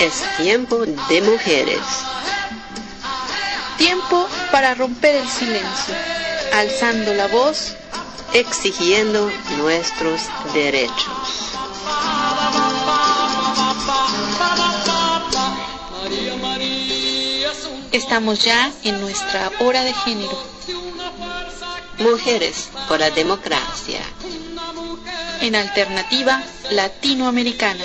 Es tiempo de mujeres. Tiempo para romper el silencio, alzando la voz, exigiendo nuestros derechos. Estamos ya en nuestra hora de género. Mujeres por la democracia. En alternativa latinoamericana.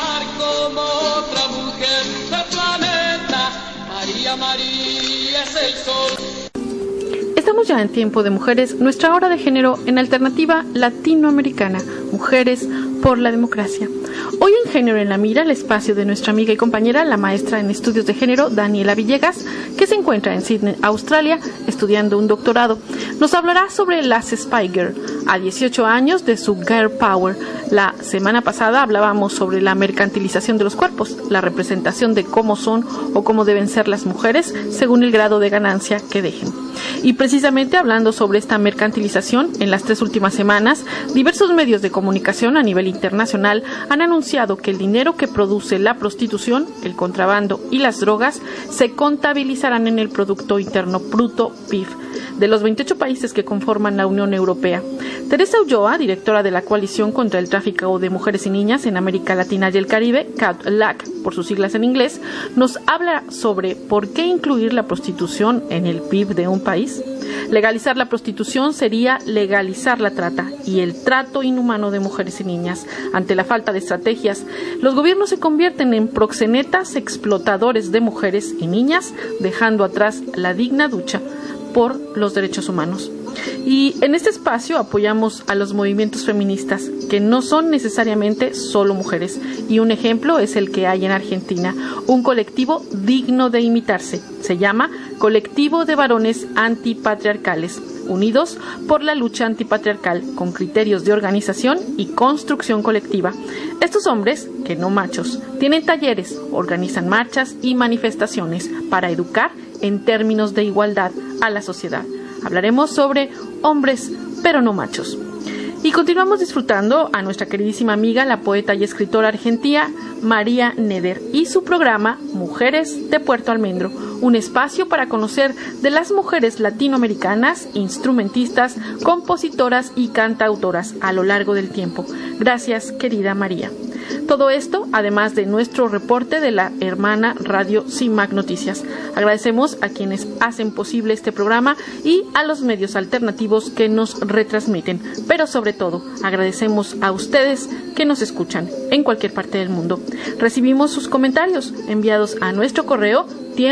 Estamos ya en tiempo de mujeres, nuestra hora de género en alternativa latinoamericana. Mujeres por la democracia. Hoy en Género en la Mira, el espacio de nuestra amiga y compañera, la maestra en estudios de género, Daniela Villegas, que se encuentra en Sydney, Australia, estudiando un doctorado. Nos hablará sobre las Spy Girl, a 18 años de su Girl Power. La semana pasada hablábamos sobre la mercantilización de los cuerpos, la representación de cómo son o cómo deben ser las mujeres según el grado de ganancia que dejen. Y precisamente hablando sobre esta mercantilización, en las 3 últimas semanas, diversos medios de comunicación a nivel internacional han anunciado que el dinero que produce la prostitución, el contrabando y las drogas se contabilizarán en el Producto Interno Bruto, PIB, de los 28 países que conforman la Unión Europea. Teresa Ulloa, directora de la Coalición contra el Tráfico de Mujeres y Niñas en América Latina y el Caribe, CAT-LAC, por sus siglas en inglés, nos habla sobre por qué incluir la prostitución en el PIB de un país. Legalizar la prostitución sería legalizar la trata y el trato inhumano de mujeres y niñas. Ante la falta de estrategias, los gobiernos se convierten en proxenetas explotadores de mujeres y niñas, dejando atrás la digna lucha por los derechos humanos. Y en este espacio apoyamos a los movimientos feministas, que no son necesariamente solo mujeres, y un ejemplo es el que hay en Argentina, un colectivo digno de imitarse. Se llama Colectivo de Varones Antipatriarcales, unidos por la lucha antipatriarcal, con criterios de organización y construcción colectiva. Estos hombres, que no machos, tienen talleres, organizan marchas y manifestaciones para educar en términos de igualdad a la sociedad. Hablaremos sobre hombres, pero no machos. Y continuamos disfrutando a nuestra queridísima amiga, la poeta y escritora argentina María Neder, y su programa Mujeres de Puerto Almendro, un espacio para conocer de las mujeres latinoamericanas, instrumentistas, compositoras y cantautoras a lo largo del tiempo. Gracias, querida María. Todo esto, además de nuestro reporte de la hermana radio CIMAC Noticias. Agradecemos a quienes hacen posible este programa y a los medios alternativos que nos retransmiten. Pero sobre todo, agradecemos a ustedes que nos escuchan en cualquier parte del mundo. Recibimos sus comentarios enviados a nuestro correo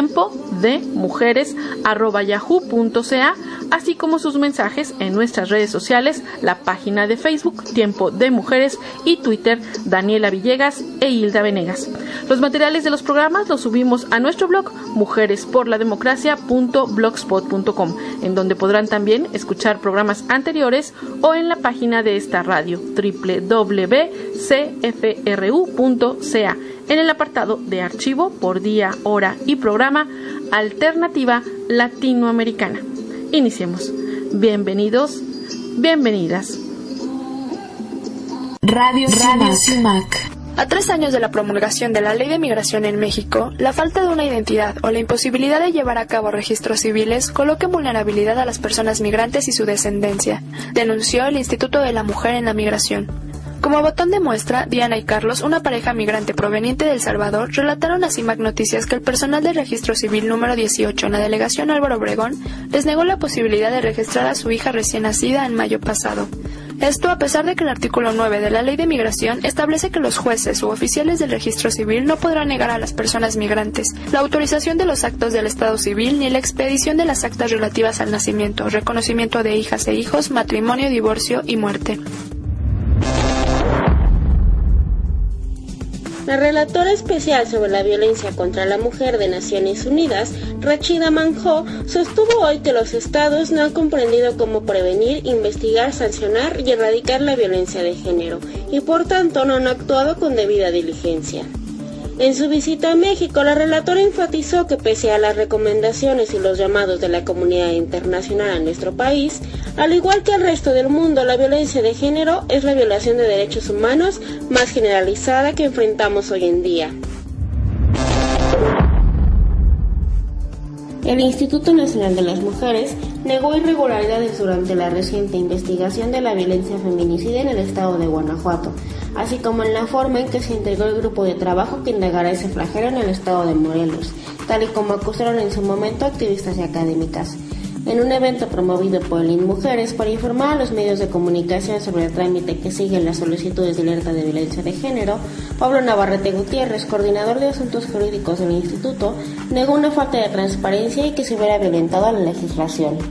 tiempodemujeres@yahoo.ca, así como sus mensajes en nuestras redes sociales, la página de Facebook Tiempo de Mujeres y Twitter Daniela Villegas e Hilda Venegas. Los materiales de los programas los subimos a nuestro blog mujeresporlademocracia.blogspot.com, en donde podrán también escuchar programas anteriores o en la página de esta radio www.cfru.ca, en el apartado de archivo por día, hora y programa Alternativa Latinoamericana. Iniciemos. Bienvenidos, bienvenidas. Radio CIMAC. A 3 años de la promulgación de la Ley de Migración en México, la falta de una identidad o la imposibilidad de llevar a cabo registros civiles coloca en vulnerabilidad a las personas migrantes y su descendencia, denunció el Instituto de la Mujer en la Migración. Como botón de muestra, Diana y Carlos, una pareja migrante proveniente de El Salvador, relataron a CIMAC Noticias que el personal del registro civil número 18 en la delegación Álvaro Obregón les negó la posibilidad de registrar a su hija recién nacida en mayo pasado. Esto a pesar de que el artículo 9 de la Ley de Migración establece que los jueces u oficiales del registro civil no podrán negar a las personas migrantes la autorización de los actos del Estado civil ni la expedición de las actas relativas al nacimiento, reconocimiento de hijas e hijos, matrimonio, divorcio y muerte. La relatora especial sobre la violencia contra la mujer de Naciones Unidas, Rachida Manjoo, sostuvo hoy que los estados no han comprendido cómo prevenir, investigar, sancionar y erradicar la violencia de género, y por tanto no han actuado con debida diligencia. En su visita a México, la relatora enfatizó que pese a las recomendaciones y los llamados de la comunidad internacional a nuestro país, al igual que al resto del mundo, la violencia de género es la violación de derechos humanos más generalizada que enfrentamos hoy en día. El Instituto Nacional de las Mujeres negó irregularidades durante la reciente investigación de la violencia feminicida en el estado de Guanajuato, así como en la forma en que se integró el grupo de trabajo que indagará ese flagelo en el estado de Morelos, tal y como acusaron en su momento activistas y académicas. En un evento promovido por el INMujeres para informar a los medios de comunicación sobre el trámite que siguen las solicitudes de alerta de violencia de género, Pablo Navarrete Gutiérrez, coordinador de asuntos jurídicos del instituto, negó una falta de transparencia y que se hubiera violentado la legislación.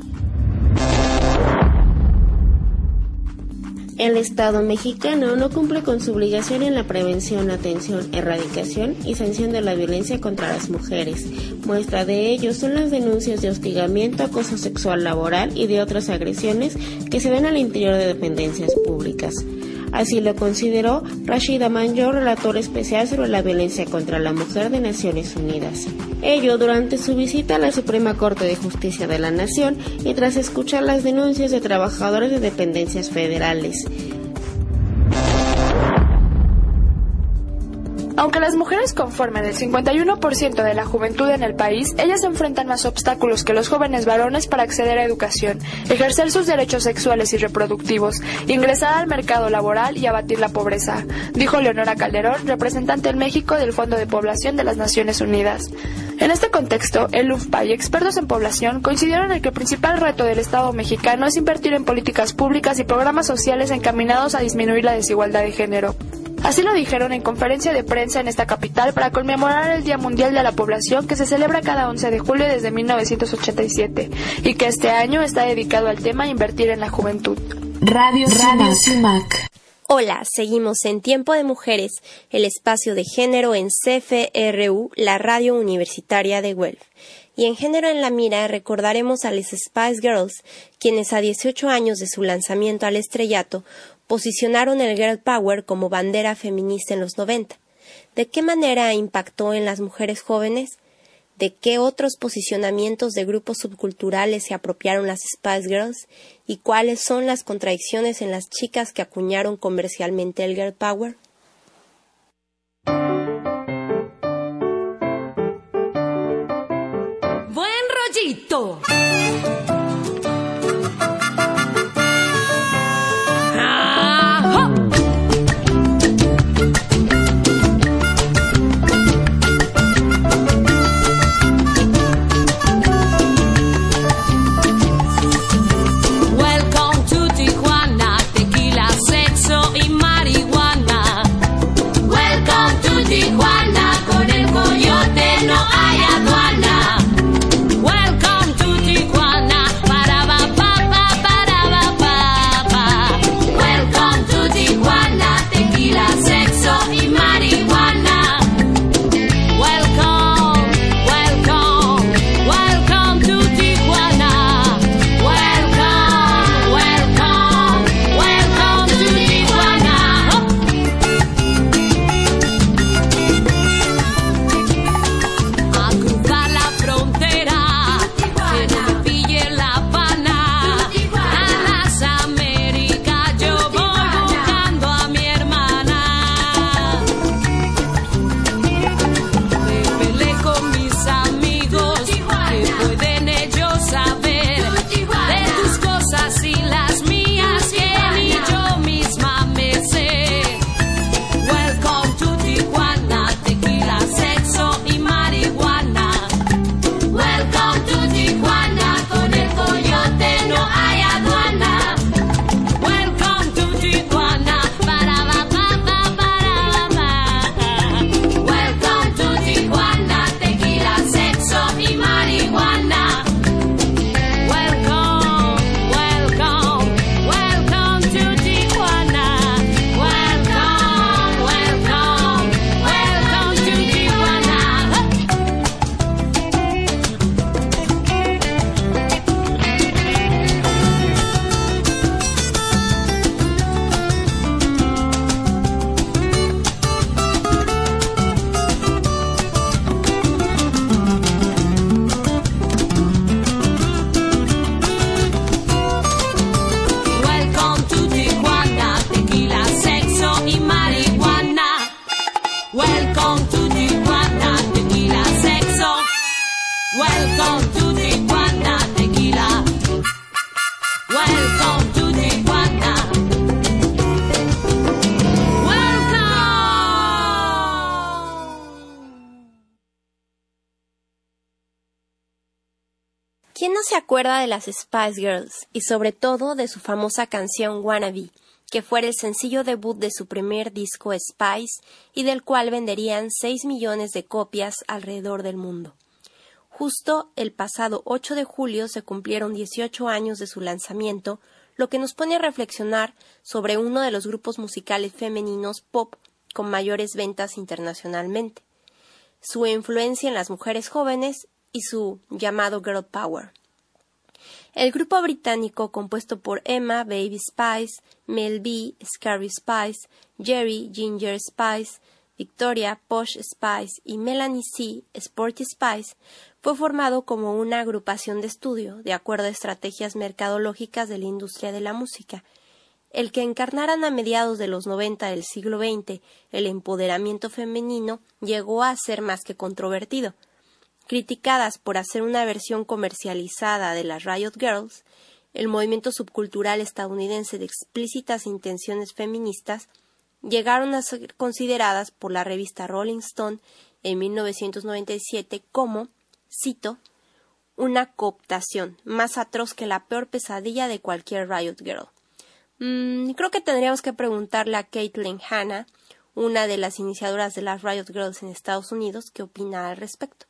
El Estado mexicano no cumple con su obligación en la prevención, atención, erradicación y sanción de la violencia contra las mujeres. Muestra de ello son las denuncias de hostigamiento, acoso sexual laboral y de otras agresiones que se ven al interior de dependencias públicas. Así lo consideró Rashida Manjoo, relator especial sobre la violencia contra la mujer de Naciones Unidas. Ello durante su visita a la Suprema Corte de Justicia de la Nación y tras escuchar las denuncias de trabajadores de dependencias federales. Aunque las mujeres conforman el 51% de la juventud en el país, ellas enfrentan más obstáculos que los jóvenes varones para acceder a educación, ejercer sus derechos sexuales y reproductivos, ingresar al mercado laboral y abatir la pobreza, dijo Leonora Calderón, representante en México del Fondo de Población de las Naciones Unidas. En este contexto, el UFPA y expertos en población coincidieron en que el principal reto del Estado mexicano es invertir en políticas públicas y programas sociales encaminados a disminuir la desigualdad de género. Así lo dijeron en conferencia de prensa en esta capital para conmemorar el Día Mundial de la Población que se celebra cada 11 de julio desde 1987 y que este año está dedicado al tema Invertir en la Juventud. Radio CIMAC. Hola, seguimos en Tiempo de Mujeres, el espacio de género en CFRU, la radio universitaria de Guelph. Y en Género en la Mira recordaremos a las Spice Girls, quienes a 18 años de su lanzamiento al estrellato posicionaron el Girl Power como bandera feminista en los 90. ¿De qué manera impactó en las mujeres jóvenes? ¿De qué otros posicionamientos de grupos subculturales se apropiaron las Spice Girls? ¿Y cuáles son las contradicciones en las chicas que acuñaron comercialmente el Girl Power? ¡Buen rollito! Welcome to Tijuana, tequila. Welcome to Tijuana. ¿Quién no se acuerda de las Spice Girls y sobre todo de su famosa canción Wannabe, que fuera el sencillo debut de su primer disco Spice y del cual venderían 6 millones de copias alrededor del mundo? Justo el pasado 8 de julio se cumplieron 18 años de su lanzamiento, lo que nos pone a reflexionar sobre uno de los grupos musicales femeninos pop con mayores ventas internacionalmente, su influencia en las mujeres jóvenes y su llamado Girl Power. El grupo británico, compuesto por Emma Baby Spice, Mel B Scary Spice, Jerry Ginger Spice, Victoria Posh Spice y Melanie C Sporty Spice, fue formado como una agrupación de estudio de acuerdo a estrategias mercadológicas de la industria de la música. El que encarnaran a mediados de los 90 del siglo XX el empoderamiento femenino llegó a ser más que controvertido. Criticadas por hacer una versión comercializada de las Riot Girls, el movimiento subcultural estadounidense de explícitas intenciones feministas, llegaron a ser consideradas por la revista Rolling Stone en 1997 como, cito, una cooptación más atroz que la peor pesadilla de cualquier Riot Girl. Creo que tendríamos que preguntarle a Caitlyn Hanna, una de las iniciadoras de las Riot Girls en Estados Unidos, qué opina al respecto.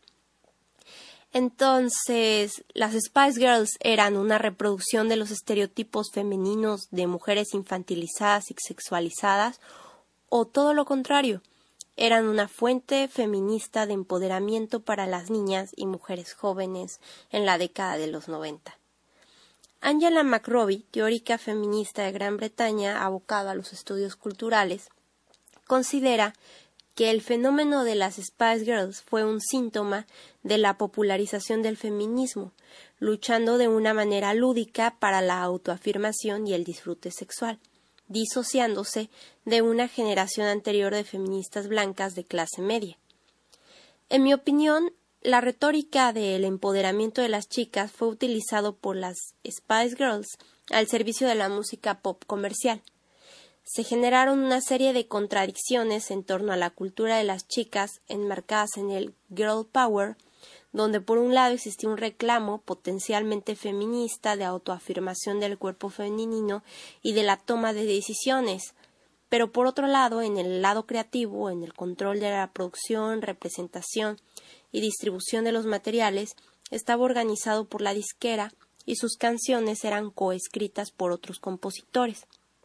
Entonces, las Spice Girls eran una reproducción de los estereotipos femeninos de mujeres infantilizadas y sexualizadas, o todo lo contrario, eran una fuente feminista de empoderamiento para las niñas y mujeres jóvenes en la década de los 90. Angela McRobbie, teórica feminista de Gran Bretaña abocada a los estudios culturales, considera que el fenómeno de las Spice Girls fue un síntoma de la popularización del feminismo, luchando de una manera lúdica para la autoafirmación y el disfrute sexual, disociándose de una generación anterior de feministas blancas de clase media. En mi opinión, la retórica del empoderamiento de las chicas fue utilizado por las Spice Girls al servicio de la música pop comercial. Se generaron una serie de contradicciones en torno a la cultura de las chicas enmarcadas en el Girl Power, donde por un lado existía un reclamo potencialmente feminista de autoafirmación del cuerpo femenino y de la toma de decisiones, pero por otro lado, en el lado creativo, en el control de la producción, representación y distribución de los materiales, estaba organizado por la disquera y sus canciones eran coescritas por otros compositores.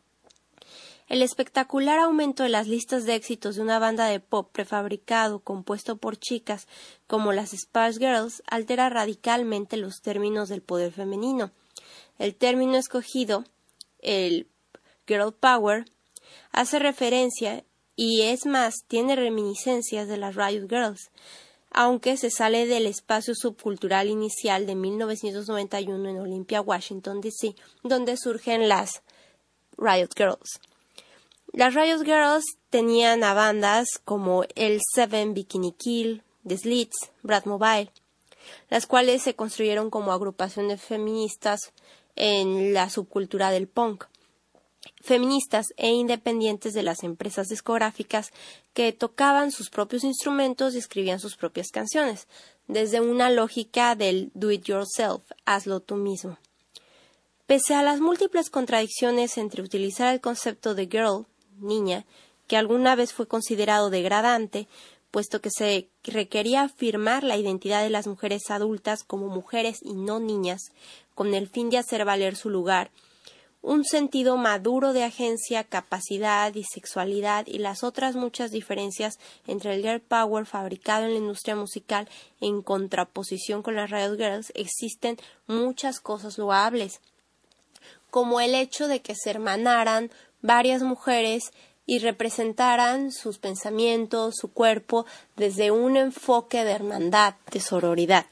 El espectacular aumento de las listas de éxitos de una banda de pop prefabricado compuesto por chicas como las Spice Girls altera radicalmente los términos del poder femenino. El término escogido, el Girl Power, hace referencia y es más, tiene reminiscencias de las Riot Girls, aunque se sale del espacio subcultural inicial de 1991 en Olympia, Washington, D.C., donde surgen las Riot Girls. Las Riot Girls tenían a bandas como L7, Bikini Kill, The Slits, Bratmobile, las cuales se construyeron como agrupaciones feministas en la subcultura del punk, feministas e independientes de las empresas discográficas que tocaban sus propios instrumentos y escribían sus propias canciones, desde una lógica del do it yourself, hazlo tú mismo. Pese a las múltiples contradicciones entre utilizar el concepto de girl, niña, que alguna vez fue considerado degradante, puesto que se requería afirmar la identidad de las mujeres adultas como mujeres y no niñas, con el fin de hacer valer su lugar, un sentido maduro de agencia, capacidad y sexualidad y las otras muchas diferencias entre el Girl Power fabricado en la industria musical en contraposición con las Riot Girls, existen muchas cosas loables, como el hecho de que se hermanaran varias mujeres y representaran sus pensamientos, su cuerpo, desde un enfoque de hermandad, de sororidad.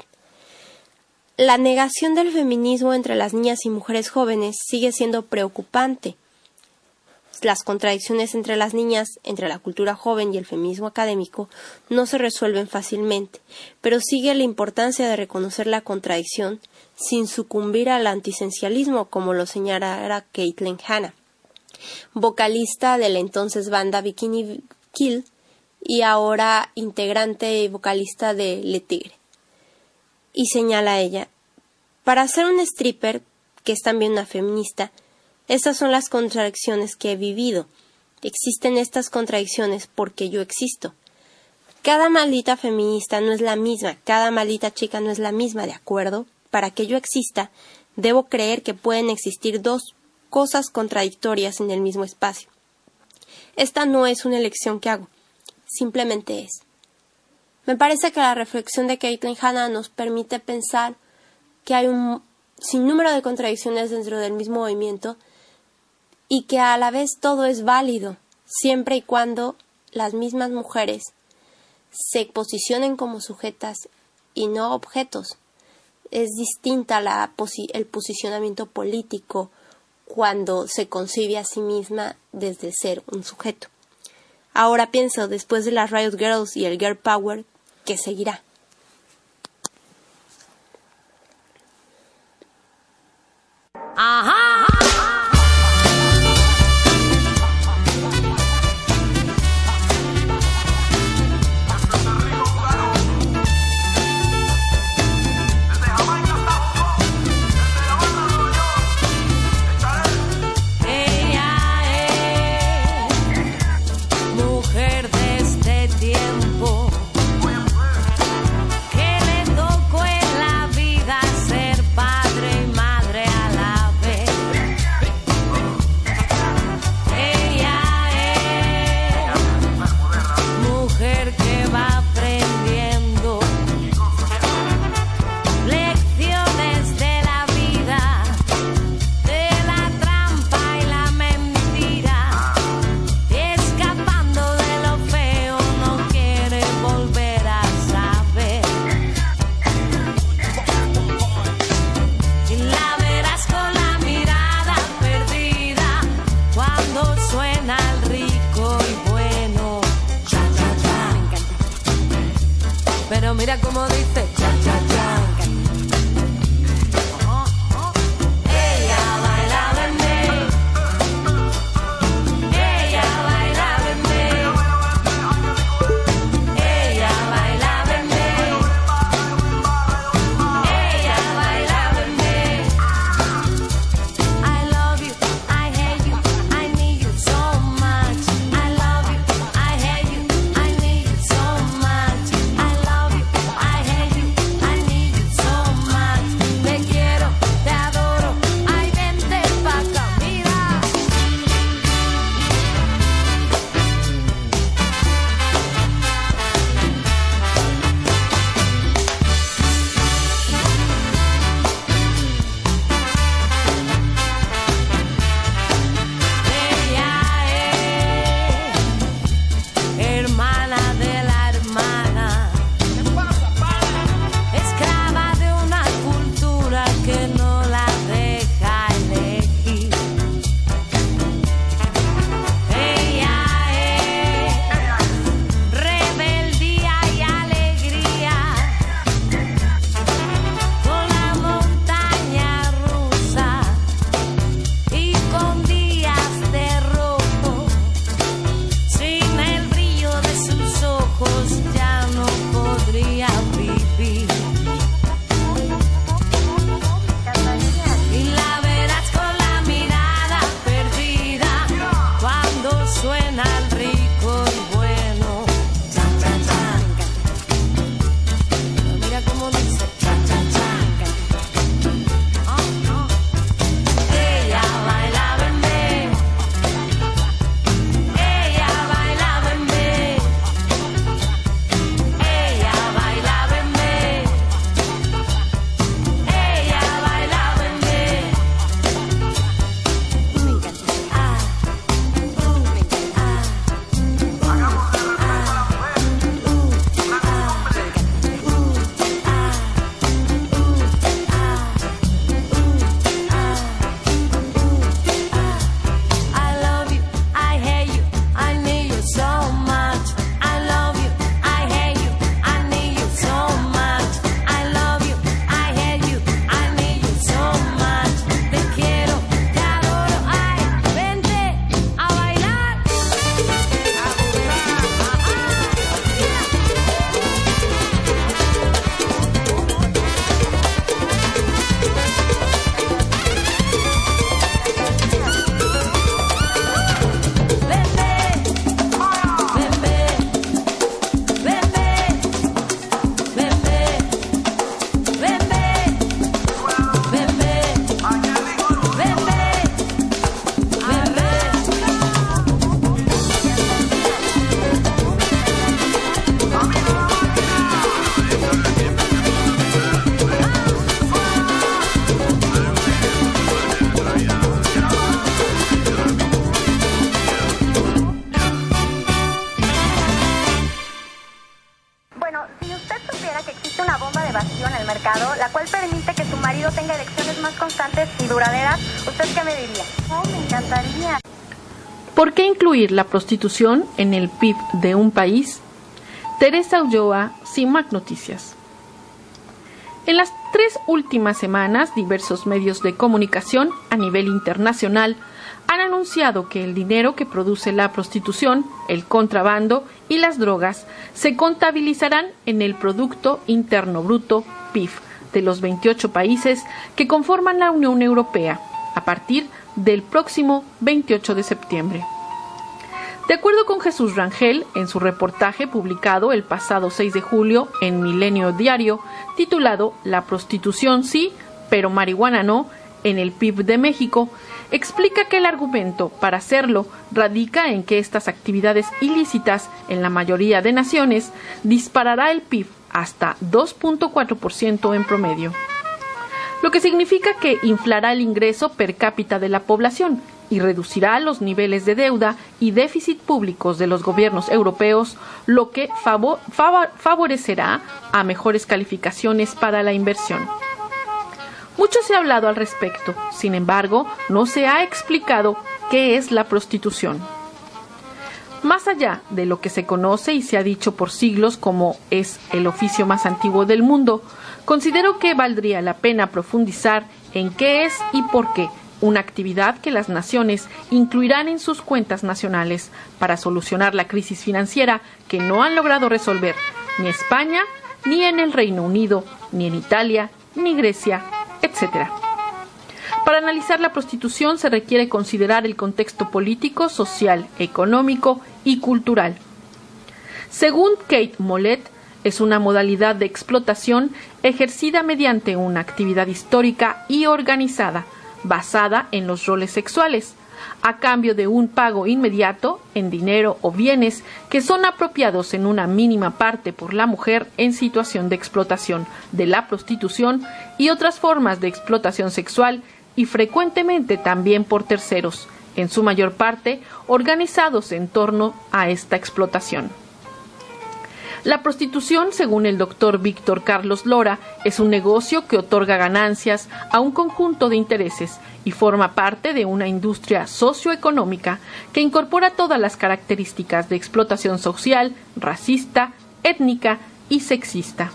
La negación del feminismo entre las niñas y mujeres jóvenes sigue siendo preocupante. las contradicciones entre las niñas, entre la cultura joven y el feminismo académico, no se resuelven fácilmente, pero sigue la importancia de reconocer la contradicción sin sucumbir al antisencialismo, como lo señalara Caitlin Hanna, vocalista de la entonces banda Bikini Kill y ahora integrante y vocalista de Le Tigre. Y señala ella: para ser un stripper, que es también una feminista, estas son las contradicciones que he vivido. Existen estas contradicciones porque yo existo. Cada maldita feminista no es la misma, cada maldita chica no es la misma, ¿de acuerdo? Para que yo exista, debo creer que pueden existir dos cosas contradictorias en el mismo espacio. Esta no es una elección que hago, simplemente es. Me parece que la reflexión de Caitlin Hanna nos permite pensar que hay un sinnúmero de contradicciones dentro del mismo movimiento y que a la vez todo es válido, siempre y cuando las mismas mujeres se posicionen como sujetas y no objetos. Es distinta el posicionamiento político cuando se concibe a sí misma desde ser un sujeto. Ahora pienso, después de las Riot Girls y el Girl Power, ¿qué seguirá? Ajá. Mira cómo dice cha cha cha. Ella bailaba en mí. Ella bailaba en mí. Ella bailaba en mí. Ella bailaba en mí. I love you, I hate you, I need you so much. I love you, I hate you, I need you so much. I love you, I hate you, I Bueno, si usted supiera que existe una bomba de vacío en el mercado, la cual permite que su marido tenga erecciones más constantes y duraderas, ¿usted qué me diría? Oh, me encantaría. ¿Por qué incluir la prostitución en el PIB de un país? Teresa Ulloa, CIMAC Noticias. En las 3 últimas semanas, diversos medios de comunicación a nivel internacional han anunciado que el dinero que produce la prostitución, el contrabando y las drogas se contabilizarán en el Producto Interno Bruto, PIB, de los 28 países que conforman la Unión Europea, a partir del próximo 28 de septiembre. De acuerdo con Jesús Rangel, en su reportaje publicado el pasado 6 de julio en Milenio Diario, titulado La prostitución sí, pero marihuana no, en el PIB de México, explica que el argumento para hacerlo radica en que estas actividades ilícitas, en la mayoría de naciones, disparará el PIB hasta 2.4% en promedio, lo que significa que inflará el ingreso per cápita de la población y reducirá los niveles de deuda y déficit públicos de los gobiernos europeos, lo que favorecerá a mejores calificaciones para la inversión. Mucho se ha hablado al respecto, sin embargo, no se ha explicado qué es la prostitución. Más allá de lo que se conoce y se ha dicho por siglos como es el oficio más antiguo del mundo, considero que valdría la pena profundizar en qué es y por qué una actividad que las naciones incluirán en sus cuentas nacionales para solucionar la crisis financiera que no han logrado resolver ni España, ni en el Reino Unido, ni en Italia, ni Grecia, etc. Para analizar la prostitución se requiere considerar el contexto político, social, económico y cultural. Según Kate Mollett, es una modalidad de explotación ejercida mediante una actividad histórica y organizada, basada en los roles sexuales, a cambio de un pago inmediato en dinero o bienes que son apropiados en una mínima parte por la mujer en situación de explotación de la prostitución y otras formas de explotación sexual y frecuentemente también por terceros, en su mayor parte organizados en torno a esta explotación. La prostitución, según el doctor Víctor Carlos Lora, es un negocio que otorga ganancias a un conjunto de intereses y forma parte de una industria socioeconómica que incorpora todas las características de explotación social, racista, étnica y sexista.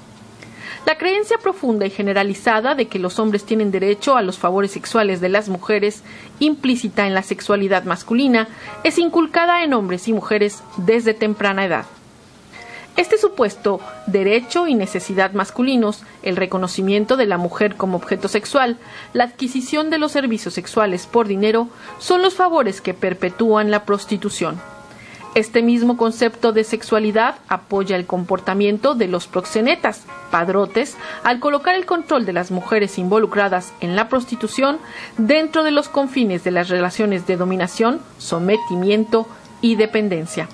La creencia profunda y generalizada de que los hombres tienen derecho a los favores sexuales de las mujeres, implícita en la sexualidad masculina, es inculcada en hombres y mujeres desde temprana edad. Este supuesto derecho y necesidad masculinos, el reconocimiento de la mujer como objeto sexual, la adquisición de los servicios sexuales por dinero, son los favores que perpetúan la prostitución. Este mismo concepto de sexualidad apoya el comportamiento de los proxenetas, padrotes, al colocar el control de las mujeres involucradas en la prostitución dentro de los confines de las relaciones de dominación, sometimiento y dependencia.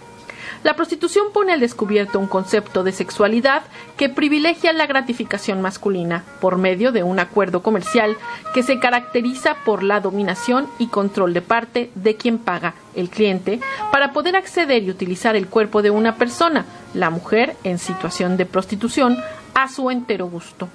La prostitución pone al descubierto un concepto de sexualidad que privilegia la gratificación masculina por medio de un acuerdo comercial que se caracteriza por la dominación y control de parte de quien paga, el cliente, para poder acceder y utilizar el cuerpo de una persona, la mujer en situación de prostitución, a su entero gusto.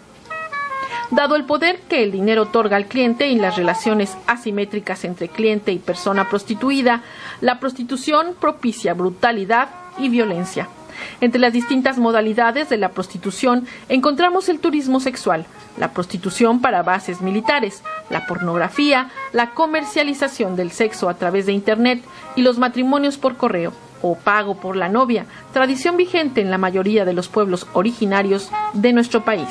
Dado el poder que el dinero otorga al cliente y las relaciones asimétricas entre cliente y persona prostituida, la prostitución propicia brutalidad y violencia. Entre las distintas modalidades de la prostitución encontramos el turismo sexual, la prostitución para bases militares, la pornografía, la comercialización del sexo a través de Internet y los matrimonios por correo o pago por la novia, tradición vigente en la mayoría de los pueblos originarios de nuestro país.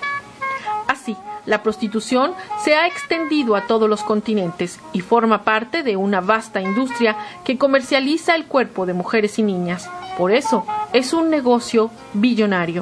Así, la prostitución se ha extendido a todos los continentes y forma parte de una vasta industria que comercializa el cuerpo de mujeres y niñas. Por eso, es un negocio billonario.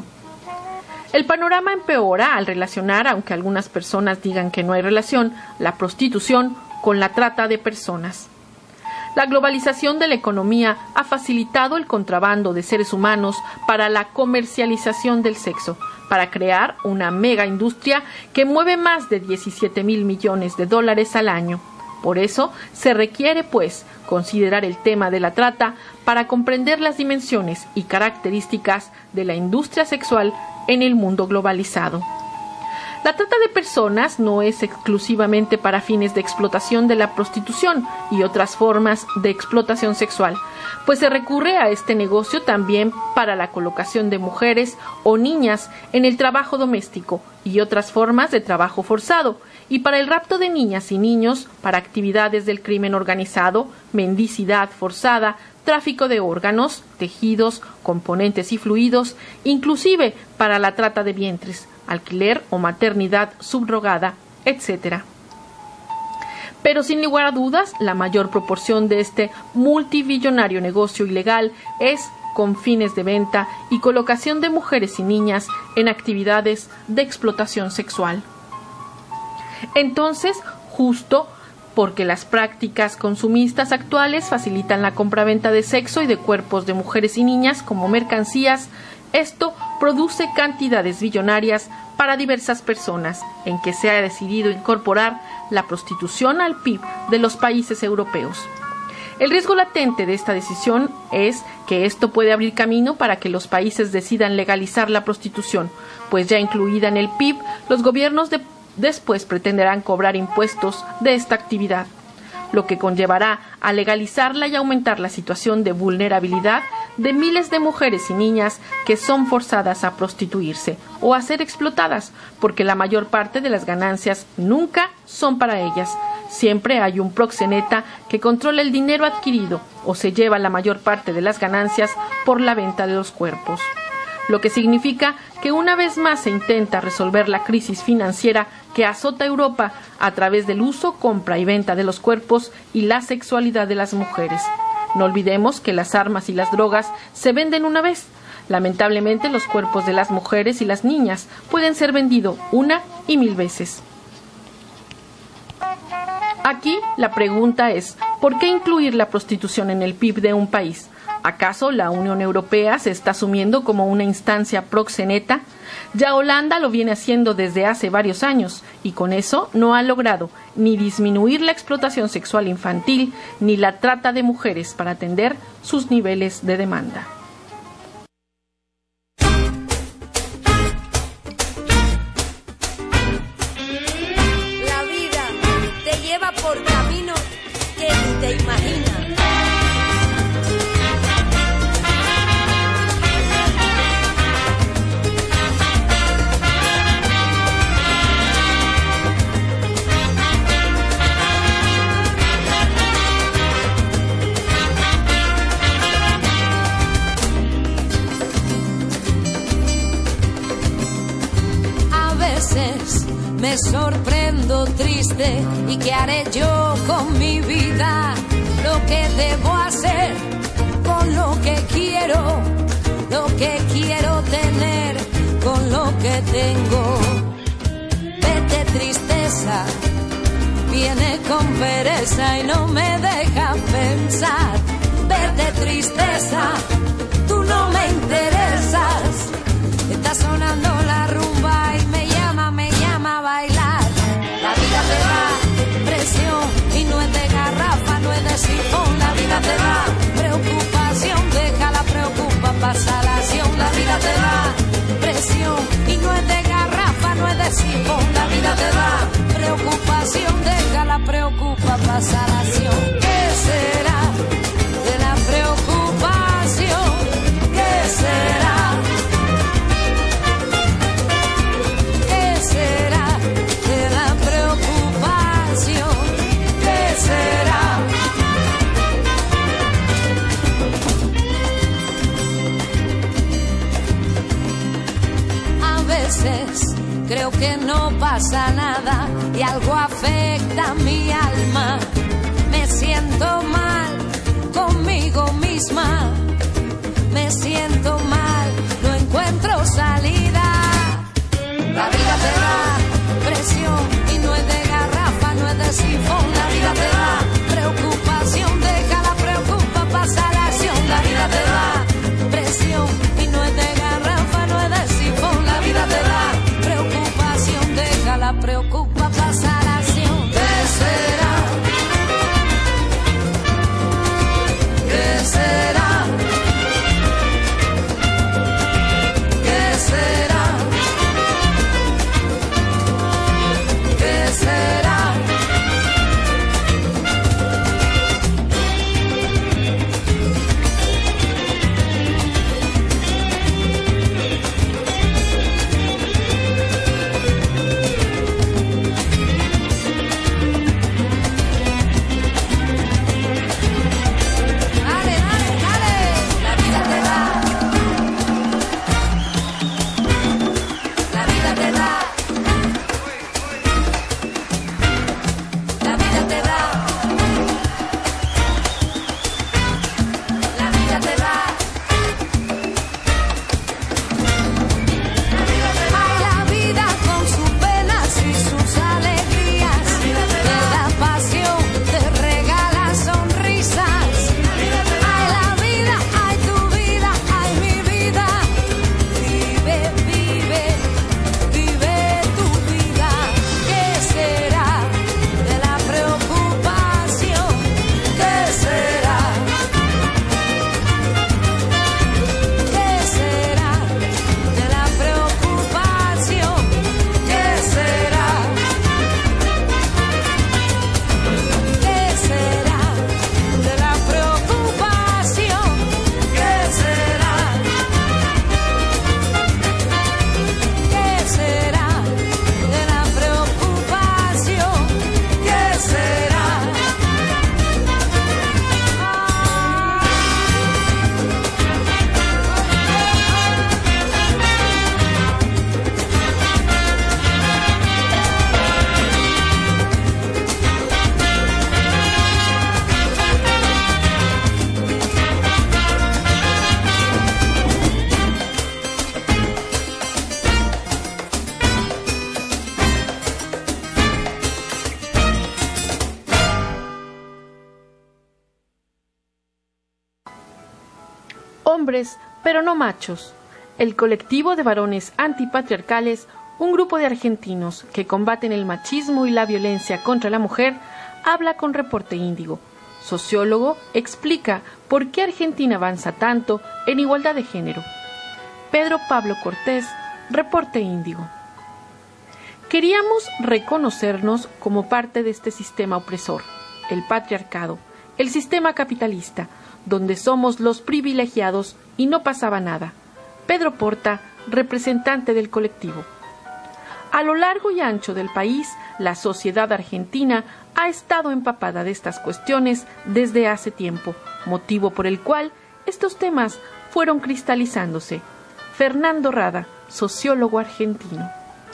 El panorama empeora al relacionar, aunque algunas personas digan que no hay relación, la prostitución con la trata de personas. La globalización de la economía ha facilitado el contrabando de seres humanos para la comercialización del sexo, para crear una mega industria que mueve más de 17,000 millones de dólares al año. Por eso se requiere, pues, considerar el tema de la trata para comprender las dimensiones y características de la industria sexual en el mundo globalizado. La trata de personas no es exclusivamente para fines de explotación de la prostitución y otras formas de explotación sexual, pues se recurre a este negocio también para la colocación de mujeres o niñas en el trabajo doméstico y otras formas de trabajo forzado, y para el rapto de niñas y niños para actividades del crimen organizado, mendicidad forzada, tráfico de órganos, tejidos, componentes y fluidos, inclusive para la trata de vientres, alquiler o maternidad subrogada, etc. Pero sin lugar a dudas, la mayor proporción de este multibillonario negocio ilegal es con fines de venta y colocación de mujeres y niñas en actividades de explotación sexual. Entonces, justo porque las prácticas consumistas actuales facilitan la compraventa de sexo y de cuerpos de mujeres y niñas como mercancías, esto produce cantidades billonarias para diversas personas, en que se ha decidido incorporar la prostitución al PIB de los países europeos. El riesgo latente de esta decisión es que esto puede abrir camino para que los países decidan legalizar la prostitución, pues ya incluida en el PIB, los gobiernos después pretenderán cobrar impuestos de esta actividad, lo que conllevará a legalizarla y aumentar la situación de vulnerabilidad de miles de mujeres y niñas que son forzadas a prostituirse o a ser explotadas, porque la mayor parte de las ganancias nunca son para ellas. Siempre hay un proxeneta que controla el dinero adquirido o se lleva la mayor parte de las ganancias por la venta de los cuerpos. Lo que significa que una vez más se intenta resolver la crisis financiera que azota Europa a través del uso, compra y venta de los cuerpos y la sexualidad de las mujeres. No olvidemos que las armas y las drogas se venden una vez. Lamentablemente, los cuerpos de las mujeres y las niñas pueden ser vendidos 1 y 1000 veces. Aquí la pregunta es, ¿por qué incluir la prostitución en el PIB de un país? ¿Acaso la Unión Europea se está asumiendo como una instancia proxeneta? Ya Holanda lo viene haciendo desde hace varios años y con eso no ha logrado ni disminuir la explotación sexual infantil ni la trata de mujeres para atender sus niveles de demanda. La vida te lleva por caminos que ni te imaginas. Me sorprendo triste y qué haré yo con mi vida, lo que debo hacer con lo que quiero tener con lo que tengo. Vete tristeza, viene con pereza y no me deja pensar. Vete tristeza, tú no me interesas. Está sonando la rumba y me llama a bailar. La vida te da presión y no es de garrafa, no es de sifón. La vida te da preocupación, deja la preocupa, pasa la acción. La vida te da presión y no es de garrafa, no es de sifón. La vida te da preocupación, deja la preocupa, pasa la acción. ¿Qué será de la preocupación? ¿Qué será? Creo que no pasa nada y algo afecta mi alma. Me siento mal conmigo misma. Me siento mal, no encuentro salida. La vida te da presión y no es de garrafa, no es de sifón. La vida te da preocupación, deja la preocupa, pasa la acción. La vida te da presión y no es de garrafa, no es de sifón. La vida te da preocupación, deja la preocupa, pasa la acción. ¿Qué será Hombres, pero no machos. El colectivo de varones antipatriarcales, un grupo de argentinos que combaten el machismo y la violencia contra la mujer, habla con Reporte Índigo. Sociólogo explica por qué Argentina avanza tanto en igualdad de género. Pedro Pablo Cortés, Reporte Índigo. Queríamos reconocernos como parte de este sistema opresor, el patriarcado, el sistema capitalista, donde somos los privilegiados y no pasaba nada. Pedro Porta, representante del colectivo. A lo largo y ancho del país, la sociedad argentina ha estado empapada de estas cuestiones desde hace tiempo, motivo por el cual estos temas fueron cristalizándose. Fernando Rada, sociólogo argentino.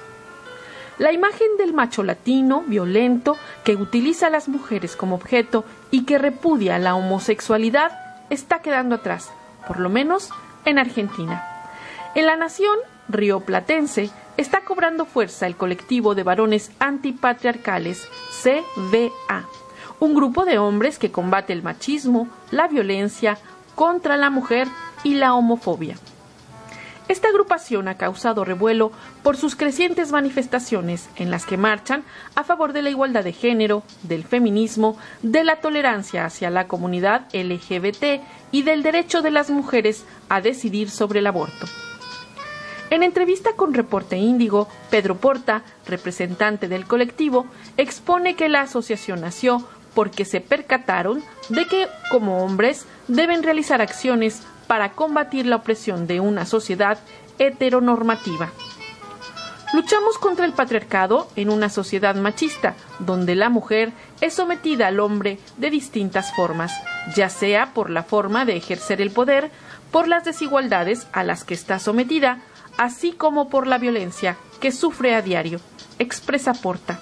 La imagen del macho latino, violento, que utiliza a las mujeres como objeto y que repudia la homosexualidad, está quedando atrás, por lo menos en Argentina. En la nación rioplatense está cobrando fuerza el colectivo de varones antipatriarcales, CVA, un grupo de hombres que combate el machismo, la violencia contra la mujer y la homofobia. Esta agrupación ha causado revuelo por sus crecientes manifestaciones en las que marchan a favor de la igualdad de género, del feminismo, de la tolerancia hacia la comunidad LGBT y del derecho de las mujeres a decidir sobre el aborto. En entrevista con Reporte Índigo, Pedro Porta, representante del colectivo, expone que la asociación nació porque se percataron de que, como hombres, deben realizar acciones para combatir la opresión de una sociedad heteronormativa. Luchamos contra el patriarcado en una sociedad machista, donde la mujer es sometida al hombre de distintas formas, ya sea por la forma de ejercer el poder, por las desigualdades a las que está sometida, así como por la violencia que sufre a diario, expresa Porta.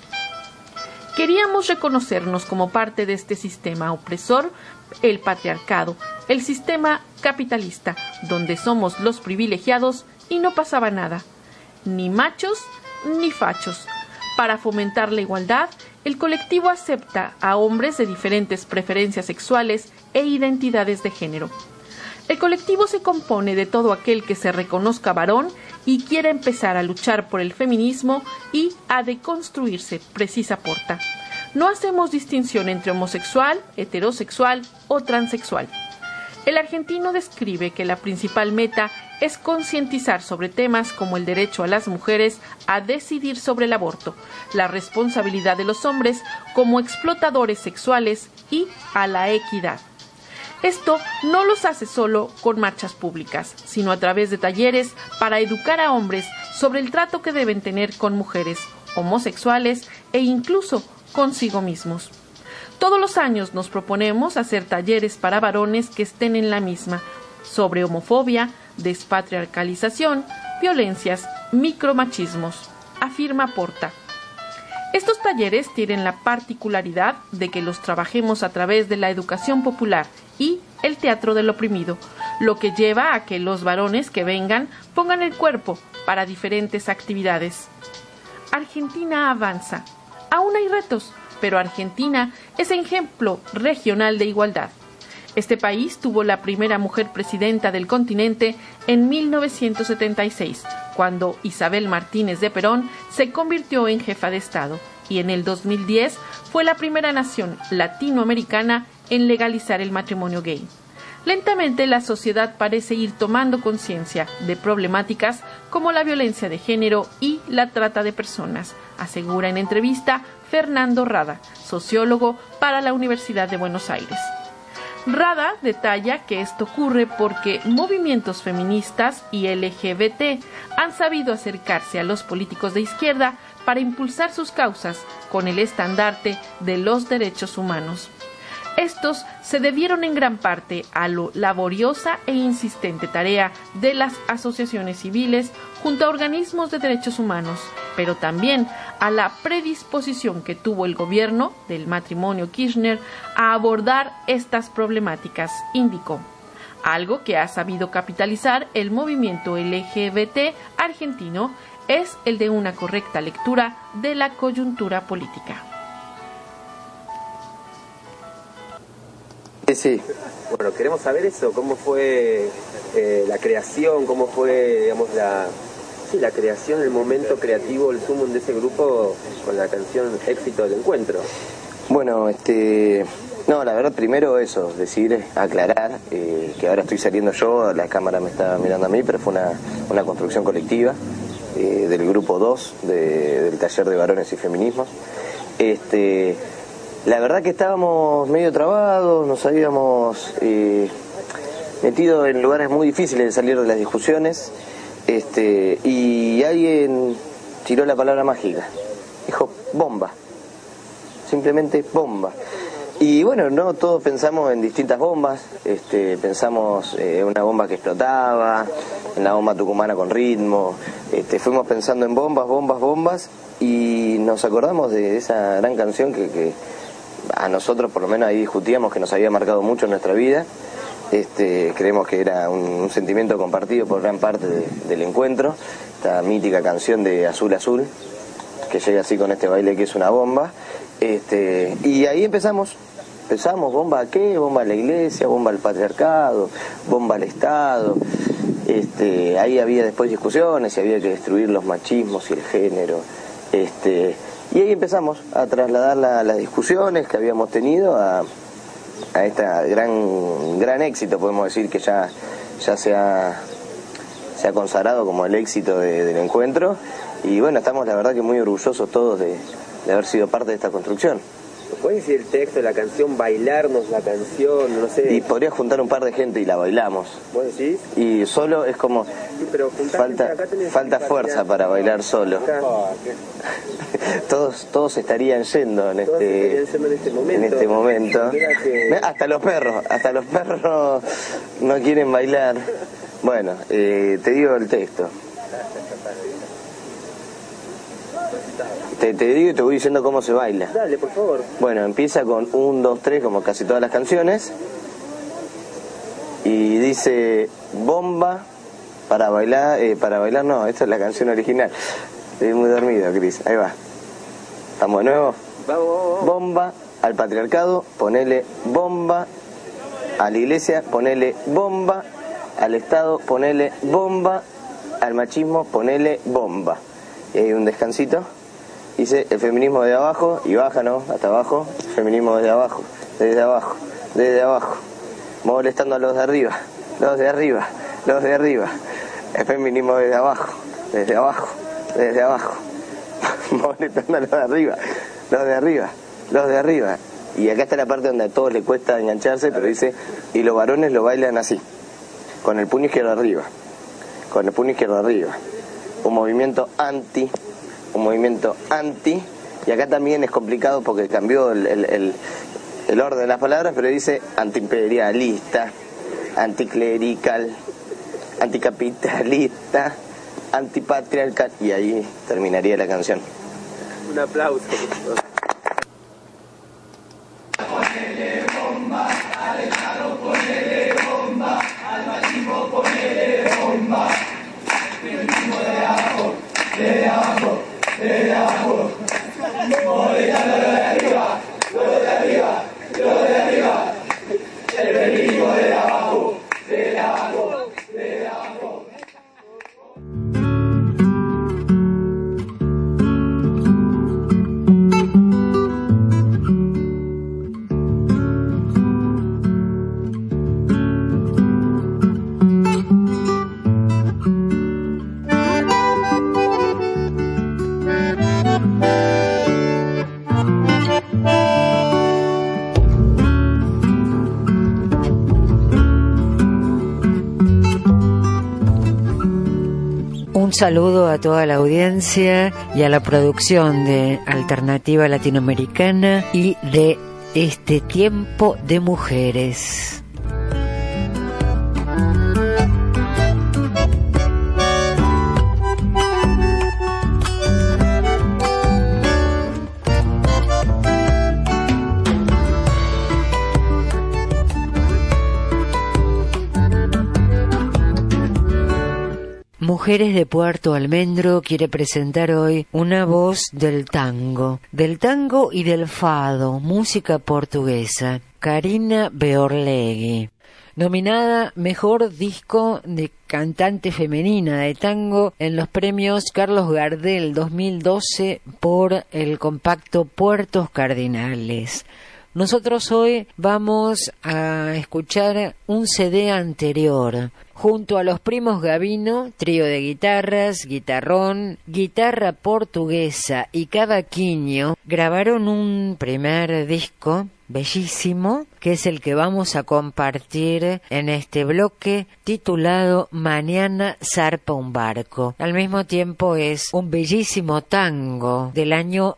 Queríamos reconocernos como parte de este sistema opresor, el patriarcado, el sistema capitalista, donde somos los privilegiados y no pasaba nada, ni machos ni fachos. Para fomentar la igualdad, el colectivo acepta a hombres de diferentes preferencias sexuales e identidades de género. El colectivo se compone de todo aquel que se reconozca varón y quiera empezar a luchar por el feminismo y a deconstruirse, precisa Porta. No hacemos distinción entre homosexual, heterosexual o transexual. El argentino describe que la principal meta es concientizar sobre temas como el derecho a las mujeres a decidir sobre el aborto, la responsabilidad de los hombres como explotadores sexuales y a la equidad. Esto no los hace solo con marchas públicas, sino a través de talleres para educar a hombres sobre el trato que deben tener con mujeres, homosexuales e incluso consigo mismos. Todos los años nos proponemos hacer talleres para varones que estén en la misma, sobre homofobia, despatriarcalización, violencias, micromachismos, afirma Porta. Estos talleres tienen la particularidad de que los trabajemos a través de la educación popular y el teatro del oprimido, lo que lleva a que los varones que vengan pongan el cuerpo para diferentes actividades. Argentina avanza. Aún hay retos, pero Argentina es ejemplo regional de igualdad. Este país tuvo la primera mujer presidenta del continente en 1976, cuando Isabel Martínez de Perón se convirtió en jefa de Estado, y en el 2010 fue la primera nación latinoamericana en legalizar el matrimonio gay. Lentamente la sociedad parece ir tomando conciencia de problemáticas como la violencia de género y la trata de personas, asegura en entrevista Fernando Rada, sociólogo para la Universidad de Buenos Aires. Rada detalla que esto ocurre porque movimientos feministas y LGBT han sabido acercarse a los políticos de izquierda para impulsar sus causas con el estandarte de los derechos humanos. Estos se debieron en gran parte a la laboriosa e insistente tarea de las asociaciones civiles junto a organismos de derechos humanos, pero también a la predisposición que tuvo el gobierno del matrimonio Kirchner a abordar estas problemáticas, indicó. Algo que ha sabido capitalizar el movimiento LGBT argentino es el de una correcta lectura de la coyuntura política. Sí. Bueno, queremos saber eso, cómo fue la creación, cómo fue, digamos, la creación, el momento creativo, el sumum de ese grupo con la canción Éxito del Encuentro. Bueno, no, la verdad, primero eso, decir, aclarar que ahora estoy saliendo yo, la cámara me está mirando a mí, pero fue una construcción colectiva del grupo 2 del taller de varones y feminismos. La verdad que estábamos medio trabados, nos habíamos metido en lugares muy difíciles de salir de las discusiones, y alguien tiró la palabra mágica, dijo bomba, simplemente bomba. Y bueno, no todos pensamos en distintas bombas, pensamos en una bomba que explotaba, en la bomba tucumana con ritmo, fuimos pensando en bombas, y nos acordamos de esa gran canción que a nosotros por lo menos ahí discutíamos, que nos había marcado mucho en nuestra vida. Creemos que era un sentimiento compartido por gran parte del encuentro, esta mítica canción de Azul Azul, que llega así con este baile que es una bomba. Y ahí empezamos, bomba a qué, bomba a la iglesia, bomba al patriarcado, bomba al Estado. Ahí había después discusiones, si había que destruir los machismos y el género. Y ahí empezamos a trasladar las discusiones que habíamos tenido a este gran éxito, podemos decir que ya se ha consagrado como el éxito del encuentro. Y bueno, estamos la verdad que muy orgullosos todos de haber sido parte de esta construcción. ¿Puedes decir el texto de la canción, bailarnos la canción, no sé? Y podría juntar un par de gente y la bailamos. ¿Vos decís? Y solo es como, sí, pero falta fuerza para bailar solo. Todos estarían yendo en este momento. Hasta los perros no quieren bailar. Bueno, te digo el texto. Te digo y te voy diciendo cómo se baila. Dale, por favor. Bueno, empieza con 1, 2, 3, como casi todas las canciones. Y dice bomba para bailar no, esta es la canción original. Estoy muy dormido, Cris. Ahí va. ¿Estamos de nuevo? Vamos. Bomba al patriarcado, ponele bomba. A la iglesia, ponele bomba. Al Estado, ponele bomba. Al machismo, ponele bomba. Y hay un descansito. Dice el feminismo desde abajo, y baja, ¿no? Hasta abajo. El feminismo desde abajo. Molestando a los de arriba. El feminismo desde abajo. Molestando a los de arriba. Y acá está la parte donde a todos les cuesta engancharse, pero dice, y los varones lo bailan así, con el puño izquierdo arriba. Un movimiento anti, y acá también es complicado porque cambió el orden de las palabras, pero dice antiimperialista, anticlerical, anticapitalista, antipatriarcal, y ahí terminaría la canción. Un aplauso. Ponele bomba, al Estado ponele bomba, al machismo ponele bomba, el feminismo de abajo, molestando lo de arriba, el feminismo de abajo. Un saludo a toda la audiencia y a la producción de Alternativa Latinoamericana y de este tiempo de mujeres. Mujeres de Puerto Almendro quiere presentar hoy una voz del tango y del fado, música portuguesa. Carina Beorlegui, nominada Mejor Disco de Cantante Femenina de Tango en los premios Carlos Gardel 2012 por el compacto Puertos Cardinales. Nosotros hoy vamos a escuchar un CD anterior. Junto a los primos Gavino, trío de guitarras, guitarrón, guitarra portuguesa y cavaquinho, grabaron un primer disco bellísimo, que es el que vamos a compartir en este bloque, titulado Mañana zarpa un barco. Al mismo tiempo es un bellísimo tango del año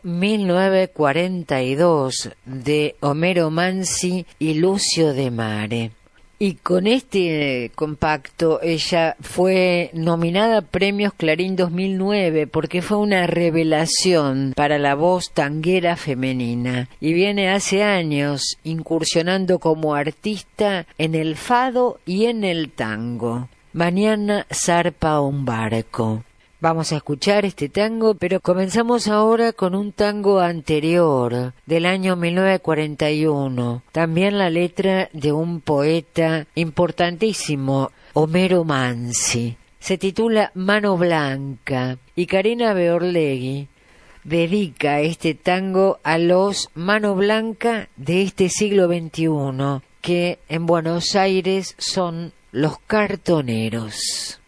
1942 de Homero Mansi y Lucio de Mare. Y con este compacto ella fue nominada a Premios Clarín 2009 porque fue una revelación para la voz tanguera femenina y viene hace años incursionando como artista en el fado y en el tango. Mañana zarpa un barco. Vamos a escuchar este tango, pero comenzamos ahora con un tango anterior, del año 1941. También la letra de un poeta importantísimo, Homero Mansi. Se titula Mano Blanca y Carina Beorlegui dedica este tango a los Mano Blanca de este siglo XXI, que en Buenos Aires son los cartoneros.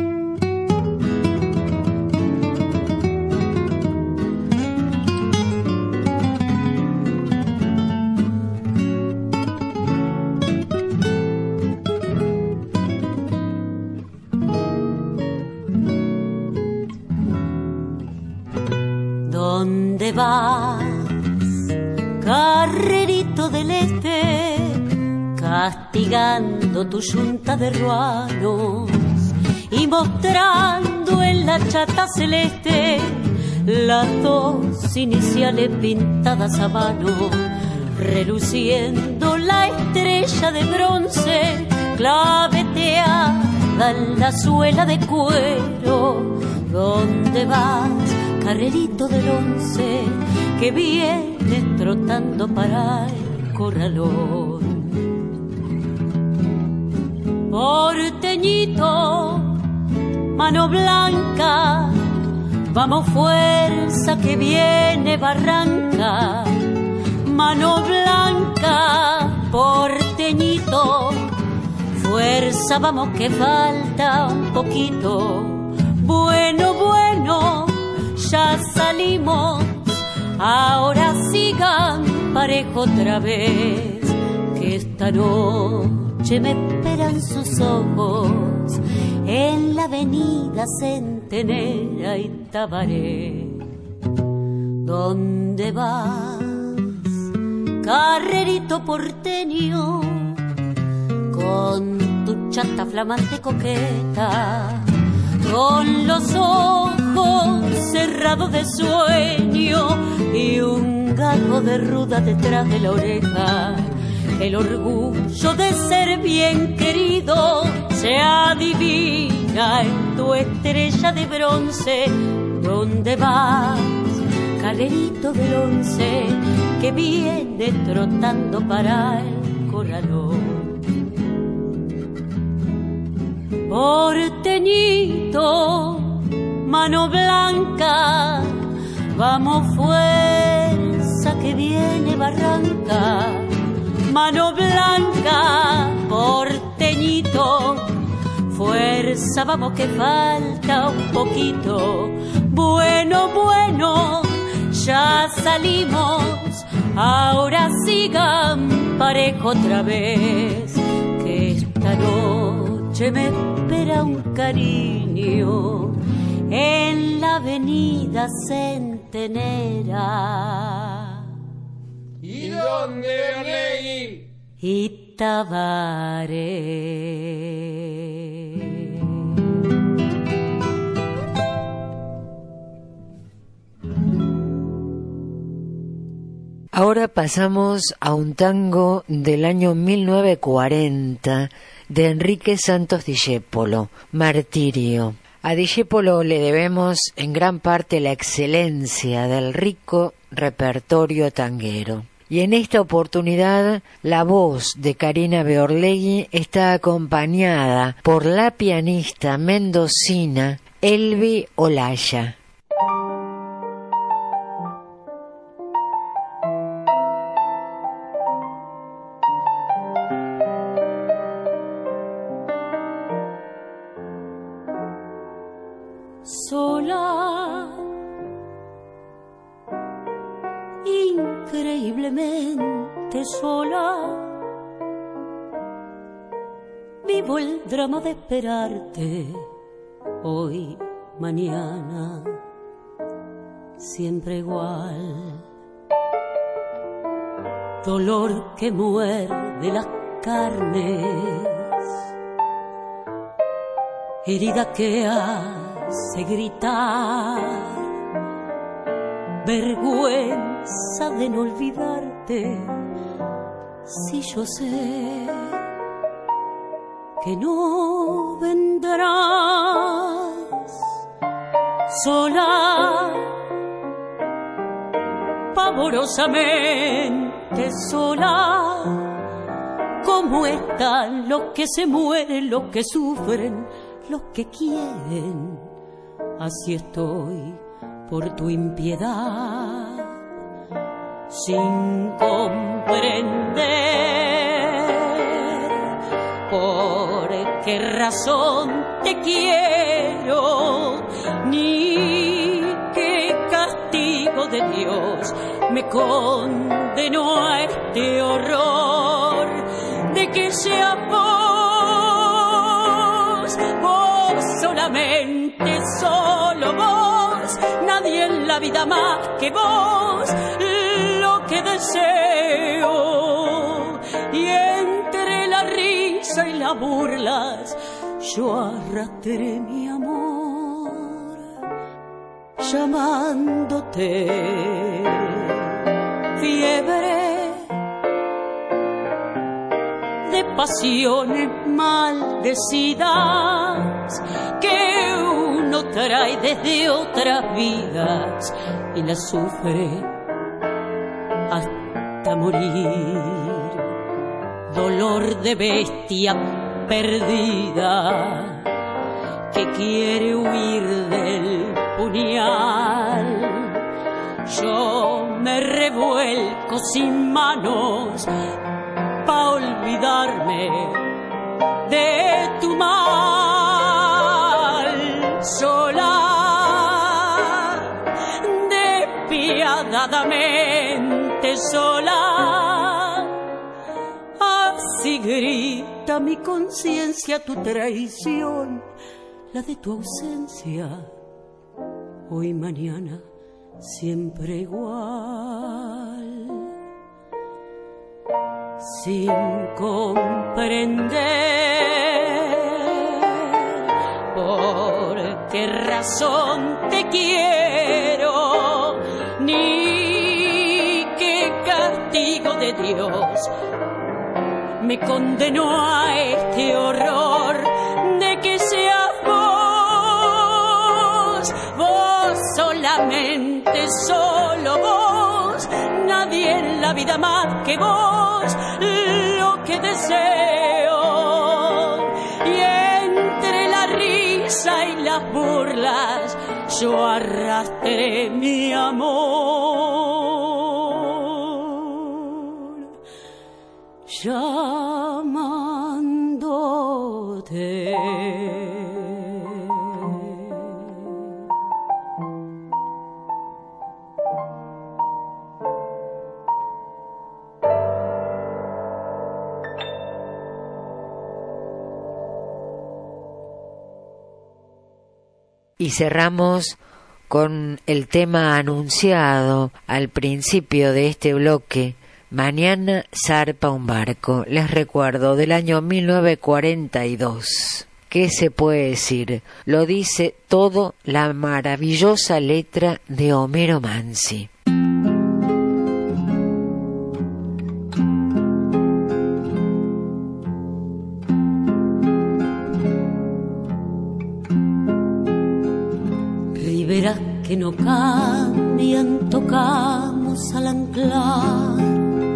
¿Dónde vas, carrerito del este, castigando tu yunta de ruanos y mostrando en la chata celeste las dos iniciales pintadas a mano, reluciendo la estrella de bronce claveteada en la suela de cuero? ¿Dónde vas, carrerito del once, que vienes trotando para el corralón? Porteñito, mano blanca, vamos fuerza que viene barranca. Mano blanca, porteñito, fuerza vamos que falta un poquito. Bueno, bueno, ya salimos, ahora sigan parejo otra vez, que esta noche me esperan sus ojos en la avenida Centenera y Tabaré. ¿Dónde vas, carrerito porteño, con tu chata flamante coqueta, con los ojos cerrados de sueño y un gajo de ruda detrás de la oreja? El orgullo de ser bien querido se adivina en tu estrella de bronce. ¿Dónde vas, carrerito del once, que viene trotando para el corralón? Porteñito, mano blanca, vamos fuerza que viene barranca. Mano blanca, porteñito, fuerza vamos que falta un poquito. Bueno, bueno, ya salimos, ahora sigan parejo otra vez, que esta noche me espera un cariño en la avenida Centenera. ¿Y dónde, Beorlegui? Y Tabaré. Ahora pasamos a un tango del año 1940 de Enrique Santos Discépolo, Martirio. A Discépolo le debemos en gran parte la excelencia del rico repertorio tanguero. Y en esta oportunidad la voz de Karina Beorlegui está acompañada por la pianista mendocina Elvi Olaya. Sola, increíblemente sola, vivo el drama de esperarte hoy, mañana, siempre igual. Dolor que muerde las carnes, herida que hace gritar, vergüenza de no olvidarte, si yo sé que no vendrás. Sola, pavorosamente sola, como están los que se mueren, los que sufren, los que quieren. Así estoy por tu impiedad, sin comprender por qué razón te quiero, ni qué castigo de Dios me condenó a este horror de que sea vos, vos solamente, solo vos, nadie en la vida más que vos, lo que deseo. Y entre la risa y las burlas yo arrastré mi amor, llamándote fiebre de pasiones maldecidas que uno trae desde otras vidas y las sufre hasta morir. Dolor de bestia perdida que quiere huir del puñal. Yo me revuelco sin manos pa' olvidarme de tu mal. Sola, despiadadamente sola, así grita mi conciencia tu traición, la de tu ausencia, hoy, mañana, siempre igual. Sin comprender por qué razón te quiero, ni qué castigo de Dios me condenó a este horror de que seas vos, vos solamente, solo vos, nadie en la vida más que vos, lo que deseo. Y entre la risa y las burlas yo arrastré mi amor, llamándote. Y cerramos con el tema anunciado al principio de este bloque, Mañana zarpa un barco. Les recuerdo, del año 1942. ¿Qué se puede decir? Lo dice todo la maravillosa letra de Homero Mansi. Riberas que no cambian, tocamos al anclar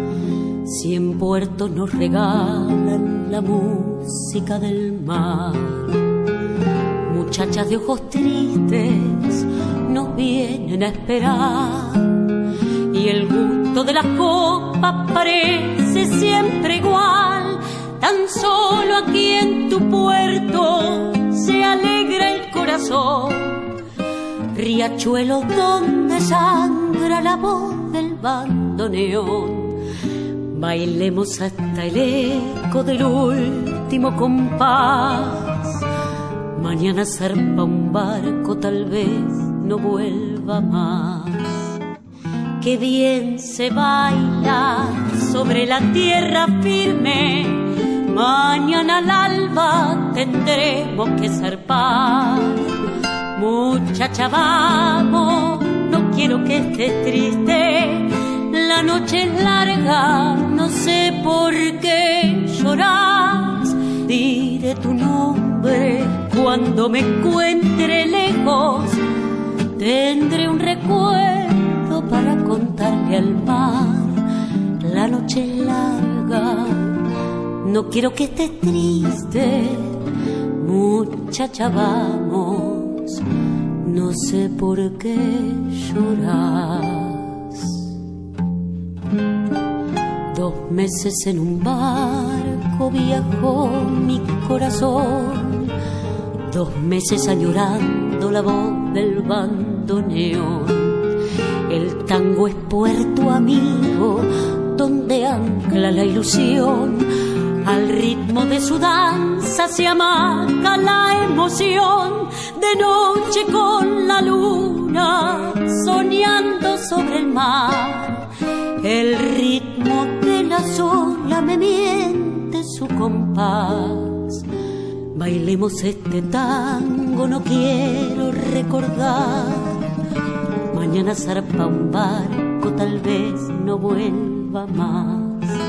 si en puertos nos regalan la música del mar. Muchachas de ojos tristes nos vienen a esperar y el gusto de las copas parece siempre igual. Tan solo aquí en tu puerto se alegra el corazón, riachuelo donde sangra la voz del bandoneón. Bailemos hasta el eco del último compás. Mañana zarpa un barco, tal vez no vuelva más. Qué bien se baila sobre la tierra firme. Mañana al alba tendremos que zarpar. Muchacha, vamos, no quiero que estés triste. La noche es larga, no sé por qué lloras. Diré tu nombre cuando me encuentre lejos. Tendré un recuerdo para contarle al mar. La noche es larga, no quiero que estés triste. Muchacha, vamos, no sé por qué lloras. 2 meses en un barco viajó mi corazón, 2 meses añorando la voz del bandoneón. El tango es puerto amigo donde ancla la ilusión. Al ritmo de su danza se amaca la emoción. De noche con la luna soñando sobre el mar, el ritmo de la ola me miente su compás. Bailemos este tango, no quiero recordar. Mañana zarpa un barco, tal vez no vuelva más.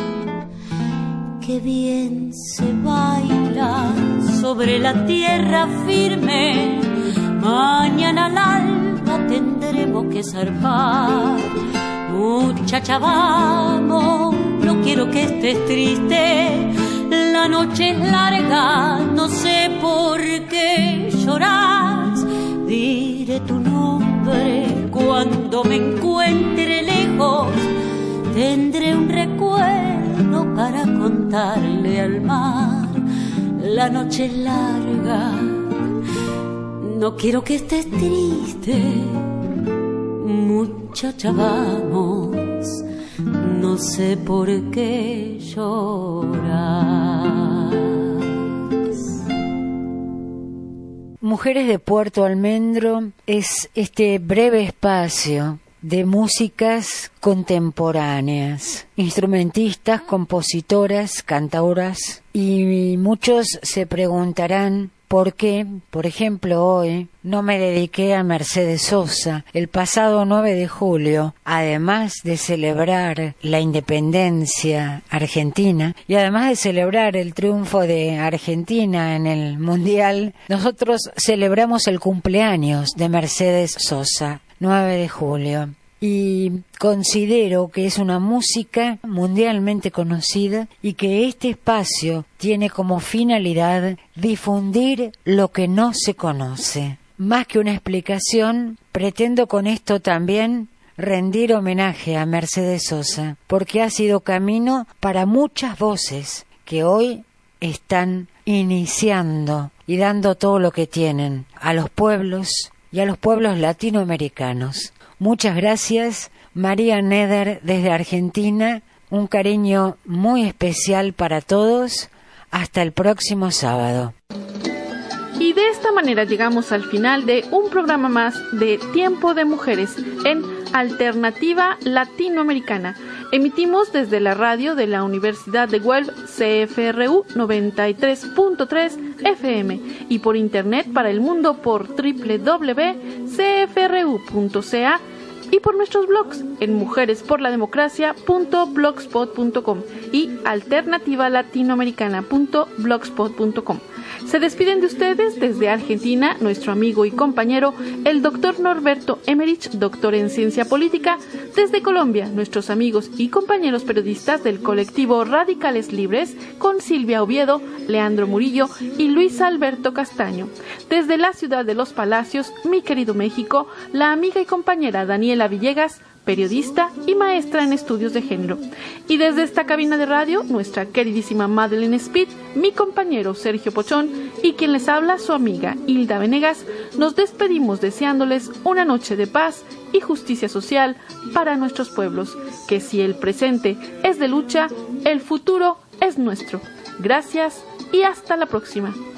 Qué bien se baila sobre la tierra firme. Mañana al alba tendremos que zarpar. Muchacha, vamos, no quiero que estés triste. La noche es larga, no sé por qué lloras. Diré tu nombre cuando me encuentre lejos. Tendré un recuerdo para contarle al mar. La noche es larga, no quiero que estés triste. Muchacha, vamos, no sé por qué lloras. Mujeres de Puerto Almendro es este breve espacio de músicas contemporáneas, instrumentistas, compositoras, cantauras, y muchos se preguntarán por qué, por ejemplo, hoy no me dediqué a Mercedes Sosa. El pasado 9 de julio, además de celebrar la independencia argentina y además de celebrar el triunfo de Argentina en el Mundial, nosotros celebramos el cumpleaños de Mercedes Sosa, 9 de julio. Y considero que es una música mundialmente conocida y que este espacio tiene como finalidad difundir lo que no se conoce. Más que una explicación, pretendo con esto también rendir homenaje a Mercedes Sosa, porque ha sido camino para muchas voces que hoy están iniciando y dando todo lo que tienen a los pueblos y a los pueblos latinoamericanos. Muchas gracias, María Neder desde Argentina, un cariño muy especial para todos, hasta el próximo sábado. Y de esta manera llegamos al final de un programa más de Tiempo de Mujeres en Alternativa Latinoamericana. Emitimos desde la radio de la Universidad de Guelph, CFRU 93.3 FM y por internet para el mundo por www.cfru.ca y por nuestros blogs en mujeresporlademocracia.blogspot.com y alternativalatinoamericana.blogspot.com. Se despiden de ustedes desde Argentina nuestro amigo y compañero, el doctor Norberto Emmerich, doctor en Ciencia Política. Desde Colombia, nuestros amigos y compañeros periodistas del colectivo Radicales Libres, con Silvia Oviedo, Leandro Murillo y Luis Alberto Castaño. Desde la ciudad de Los Palacios, mi querido México, la amiga y compañera Daniela Villegas, periodista y maestra en estudios de género. Y desde esta cabina de radio, nuestra queridísima Madeleine Speed, mi compañero Sergio Pochón y quien les habla, su amiga Hilda Venegas, nos despedimos deseándoles una noche de paz y justicia social para nuestros pueblos, que si el presente es de lucha, el futuro es nuestro. Gracias y hasta la próxima.